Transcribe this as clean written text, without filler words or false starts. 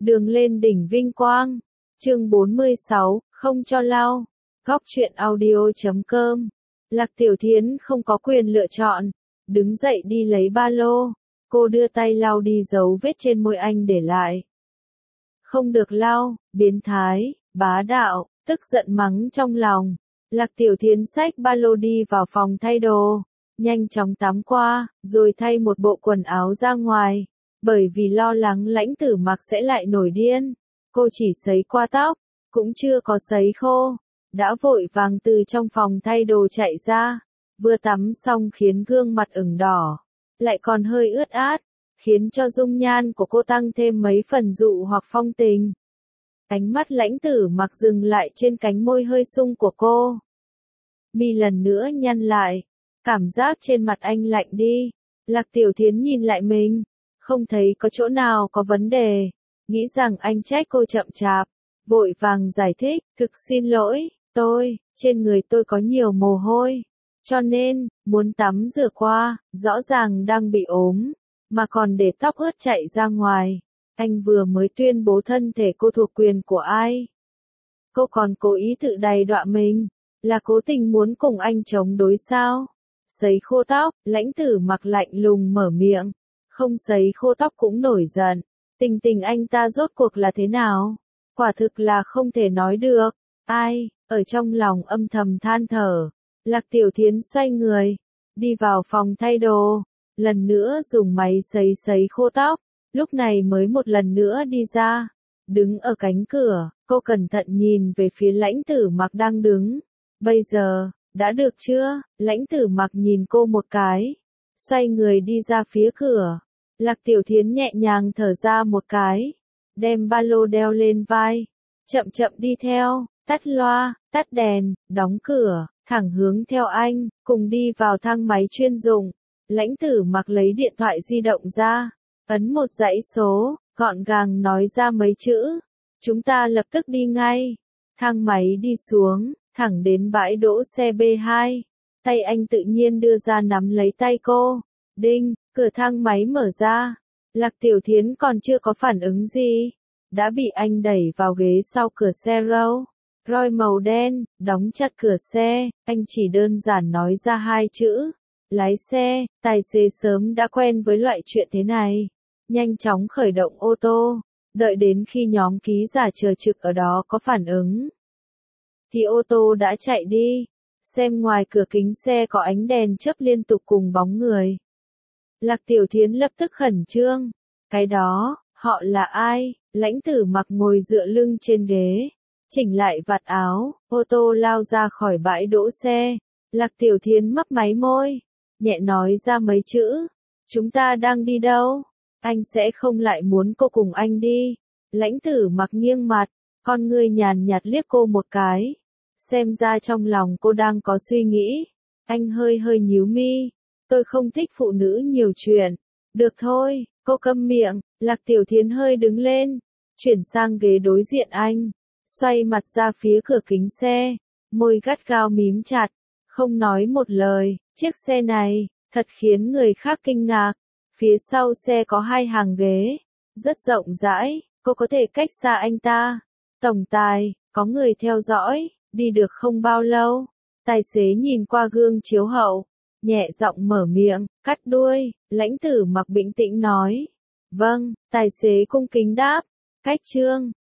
Đường lên đỉnh vinh quang. Chương 46, không cho lao. Góc truyện audio.com. Lạc Tiểu Thiến không có quyền lựa chọn. Đứng dậy đi lấy ba lô. Cô đưa tay lau đi dấu vết trên môi anh để lại. Không được lau, biến thái, bá đạo, tức giận mắng trong lòng. Lạc Tiểu Thiến xách ba lô đi vào phòng thay đồ. Nhanh chóng tắm qua, rồi thay một bộ quần áo ra ngoài. Bởi vì lo lắng Lãnh Tử Mặc sẽ lại nổi điên. Cô chỉ sấy qua tóc, cũng chưa có sấy khô. Đã vội vàng từ trong phòng thay đồ chạy ra. Vừa tắm xong khiến gương mặt ửng đỏ. Lại còn hơi ướt át. Khiến cho dung nhan của cô tăng thêm mấy phần dụ hoặc phong tình. Ánh mắt Lãnh Tử Mặc dừng lại trên cánh môi hơi sung của cô. Mi lần nữa nhăn lại. Cảm giác trên mặt anh lạnh đi. Lạc Tiểu Thiến nhìn lại mình. Không thấy có chỗ nào có vấn đề. Nghĩ rằng anh trách cô chậm chạp. Vội vàng giải thích. Thực xin lỗi, trên người tôi có nhiều mồ hôi. Cho nên, muốn tắm rửa qua, rõ ràng đang bị ốm. Mà còn để tóc ướt chạy ra ngoài. Anh vừa mới tuyên bố thân thể cô thuộc quyền của ai. Cô còn cố ý tự đày đọa mình. Là cố tình muốn cùng anh chống đối sao? Sấy khô tóc, Lãnh Tử Mặc lạnh lùng mở miệng. Không sấy khô tóc cũng nổi giận. Tình tình anh ta rốt cuộc là thế nào? Quả thực là không thể nói được. Ai, ở trong lòng âm thầm than thở. Lạc Tiểu Thiến xoay người. Đi vào phòng thay đồ. Lần nữa dùng máy sấy khô tóc. Lúc này mới một lần nữa đi ra. Đứng ở cánh cửa, cô cẩn thận nhìn về phía Lãnh Tử Mặc đang đứng. Bây giờ, đã được chưa? Lãnh Tử Mặc nhìn cô một cái. Xoay người đi ra phía cửa. Lạc Tiểu Thiến nhẹ nhàng thở ra một cái. Đem ba lô đeo lên vai. Chậm chậm đi theo, tắt loa, tắt đèn, đóng cửa, thẳng hướng theo anh, cùng đi vào thang máy chuyên dụng. Lãnh Tử Mặc lấy điện thoại di động ra. Ấn một dãy số, gọn gàng nói ra mấy chữ. Chúng ta lập tức đi ngay. Thang máy đi xuống, thẳng đến bãi đỗ xe B2. Tay anh tự nhiên đưa ra nắm lấy tay cô. Đinh, cửa thang máy mở ra. Lạc Tiểu Thiến còn chưa có phản ứng gì. Đã bị anh đẩy vào ghế sau cửa xe Rolls Royce màu đen, đóng chặt cửa xe. Anh chỉ đơn giản nói ra hai chữ. Lái xe, tài xế sớm đã quen với loại chuyện thế này. Nhanh chóng khởi động ô tô. Đợi đến khi nhóm ký giả chờ trực ở đó có phản ứng. Thì ô tô đã chạy đi. Xem ngoài cửa kính xe có ánh đèn chớp liên tục cùng bóng người. Lạc Tiểu Thiến lập tức khẩn trương. Cái đó, họ là ai? Lãnh Tử Mặc ngồi dựa lưng trên ghế. Chỉnh lại vạt áo, ô tô lao ra khỏi bãi đỗ xe. Lạc Tiểu Thiến mấp máy môi. Nhẹ nói ra mấy chữ. Chúng ta đang đi đâu? Anh sẽ không lại muốn cô cùng anh đi. Lãnh Tử Mặc nghiêng mặt. Con ngươi nhàn nhạt liếc cô một cái. Xem ra trong lòng cô đang có suy nghĩ. Anh hơi nhíu mi. Tôi không thích phụ nữ nhiều chuyện. Được thôi, cô câm miệng. Lạc Tiểu Thiến hơi đứng lên. Chuyển sang ghế đối diện anh. Xoay mặt ra phía cửa kính xe. Môi gắt gao mím chặt. Không nói một lời. Chiếc xe này, thật khiến người khác kinh ngạc. Phía sau xe có hai hàng ghế. Rất rộng rãi. Cô có thể cách xa anh ta. Tổng tài, có người theo dõi. Đi được không bao lâu. Tài xế nhìn qua gương chiếu hậu. Nhẹ giọng mở miệng, cắt đuôi. Lãnh Tử Mặc bình tĩnh nói. Vâng, tài xế cung kính đáp. Cách chương.